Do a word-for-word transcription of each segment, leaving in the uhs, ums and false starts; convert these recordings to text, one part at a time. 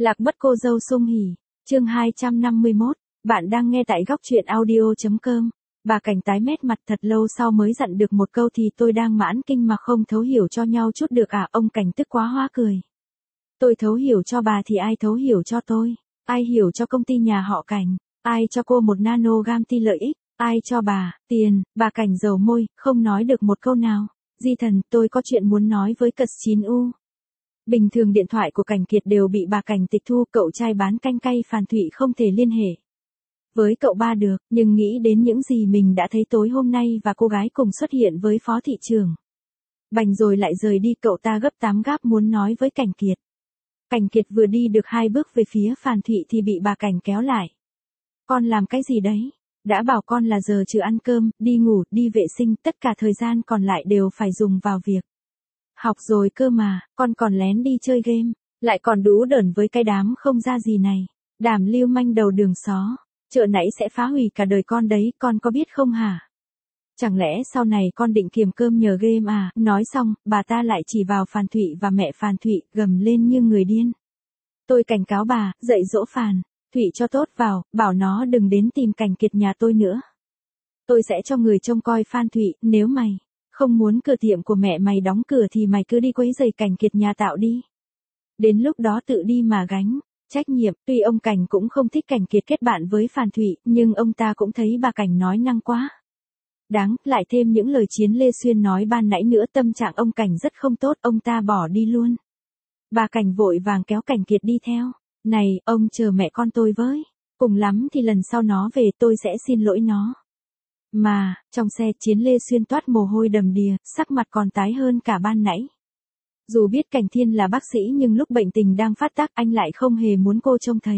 Lạc mất cô dâu sung hỉ, chương hai trăm năm mươi mốt, bạn đang nghe tại góc truyện audio.com. Bà Cảnh tái mét mặt thật lâu sau mới dặn được một câu thì tôi đang mãn kinh mà không thấu hiểu cho nhau chút được à, ông Cảnh tức quá hóa cười. Tôi thấu hiểu cho bà thì ai thấu hiểu cho tôi, ai hiểu cho công ty nhà họ Cảnh, ai cho cô một nano gam ti lợi ích, ai cho bà, tiền, bà Cảnh dầu môi, không nói được một câu nào. Di thần, tôi có chuyện muốn nói với cật chín u. Bình thường điện thoại của Cảnh Kiệt đều bị bà Cảnh tịch thu, cậu trai bán canh cay Phan Thụy không thể liên hệ với cậu ba được, nhưng nghĩ đến những gì mình đã thấy tối hôm nay và cô gái cùng xuất hiện với phó thị trưởng Bành rồi lại rời đi, cậu ta gấp tám gáp muốn nói với Cảnh Kiệt. Cảnh Kiệt vừa đi được hai bước về phía Phan Thụy thì bị bà Cảnh kéo lại. Con làm cái gì đấy? Đã bảo con là giờ trừ ăn cơm, đi ngủ, đi vệ sinh, tất cả thời gian còn lại đều phải dùng vào việc học rồi cơ mà, con còn lén đi chơi game, lại còn đú đởn với cái đám không ra gì này. Đàm lưu manh đầu đường xó, chợ nãy sẽ phá hủy cả đời con đấy, con có biết không hả? Chẳng lẽ sau này con định kiềm cơm nhờ game à? Nói xong, bà ta lại chỉ vào Phan Thụy và mẹ Phan Thụy, gầm lên như người điên. Tôi cảnh cáo bà, dạy dỗ Phan Thụy cho tốt vào, bảo nó đừng đến tìm Cảnh Kiệt nhà tôi nữa. Tôi sẽ cho người trông coi Phan Thụy, nếu mày không muốn cửa tiệm của mẹ mày đóng cửa thì mày cứ đi quấy rầy Cảnh Kiệt nhà tạo đi. Đến lúc đó tự đi mà gánh trách nhiệm. Tuy ông Cảnh cũng không thích Cảnh Kiệt kết bạn với Phan Thụy, nhưng ông ta cũng thấy bà Cảnh nói năng quá đáng, lại thêm những lời Chiến Lê Xuyên nói ban nãy nữa, tâm trạng ông Cảnh rất không tốt, ông ta bỏ đi luôn. Bà Cảnh vội vàng kéo Cảnh Kiệt đi theo. Này, ông chờ mẹ con tôi với. Cùng lắm thì lần sau nó về tôi sẽ xin lỗi nó. Mà, trong xe Chiến Lê Xuyên toát mồ hôi đầm đìa, sắc mặt còn tái hơn cả ban nãy. Dù biết Cảnh Thiên là bác sĩ nhưng lúc bệnh tình đang phát tác anh lại không hề muốn cô trông thấy.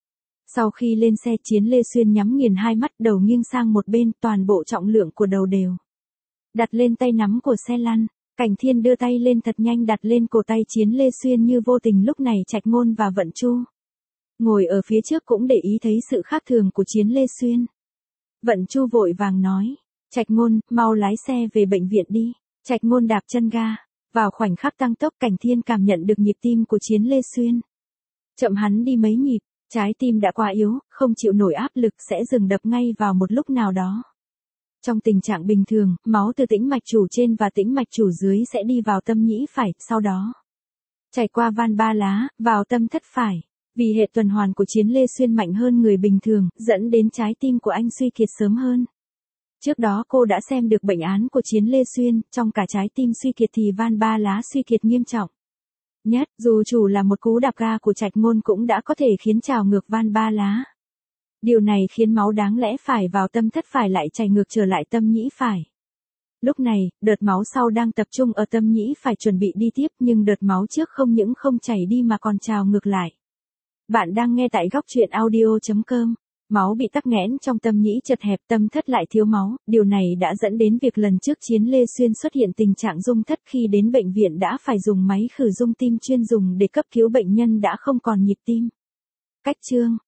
Sau khi lên xe Chiến Lê Xuyên nhắm nghiền hai mắt, đầu nghiêng sang một bên, toàn bộ trọng lượng của đầu đều đặt lên tay nắm của xe lăn. Cảnh Thiên đưa tay lên thật nhanh đặt lên cổ tay Chiến Lê Xuyên như vô tình. Lúc này Trạch Ngôn và Vận Chu ngồi ở phía trước cũng để ý thấy sự khác thường của Chiến Lê Xuyên. Vận Chu vội vàng nói, Trạch Ngôn, mau lái xe về bệnh viện đi. Trạch Ngôn đạp chân ga. Vào khoảnh khắc tăng tốc, Cảnh Thiên cảm nhận được nhịp tim của Chiến Lê Xuyên chậm hắn đi mấy nhịp, trái tim đã quá yếu, không chịu nổi áp lực sẽ dừng đập ngay vào một lúc nào đó. Trong tình trạng bình thường, máu từ tĩnh mạch chủ trên và tĩnh mạch chủ dưới sẽ đi vào tâm nhĩ phải, sau đó chảy qua van ba lá, vào tâm thất phải. Vì hệ tuần hoàn của Chiến Lê Xuyên mạnh hơn người bình thường, dẫn đến trái tim của anh suy kiệt sớm hơn. Trước đó cô đã xem được bệnh án của Chiến Lê Xuyên, trong cả trái tim suy kiệt thì van ba lá suy kiệt nghiêm trọng nhất, dù chủ là một cú đạp ga của Trạch Ngôn cũng đã có thể khiến trào ngược van ba lá. Điều này khiến máu đáng lẽ phải vào tâm thất phải lại chảy ngược trở lại tâm nhĩ phải. Lúc này, đợt máu sau đang tập trung ở tâm nhĩ phải chuẩn bị đi tiếp, nhưng đợt máu trước không những không chảy đi mà còn trào ngược lại. Bạn đang nghe tại góc truyện audio.com. Máu bị tắc nghẽn trong tâm nhĩ chật hẹp, tâm thất lại thiếu máu, điều này đã dẫn đến việc lần trước Chiến Lê Xuyên xuất hiện tình trạng rung thất, khi đến bệnh viện đã phải dùng máy khử rung tim chuyên dùng để cấp cứu bệnh nhân đã không còn nhịp tim. Cách chương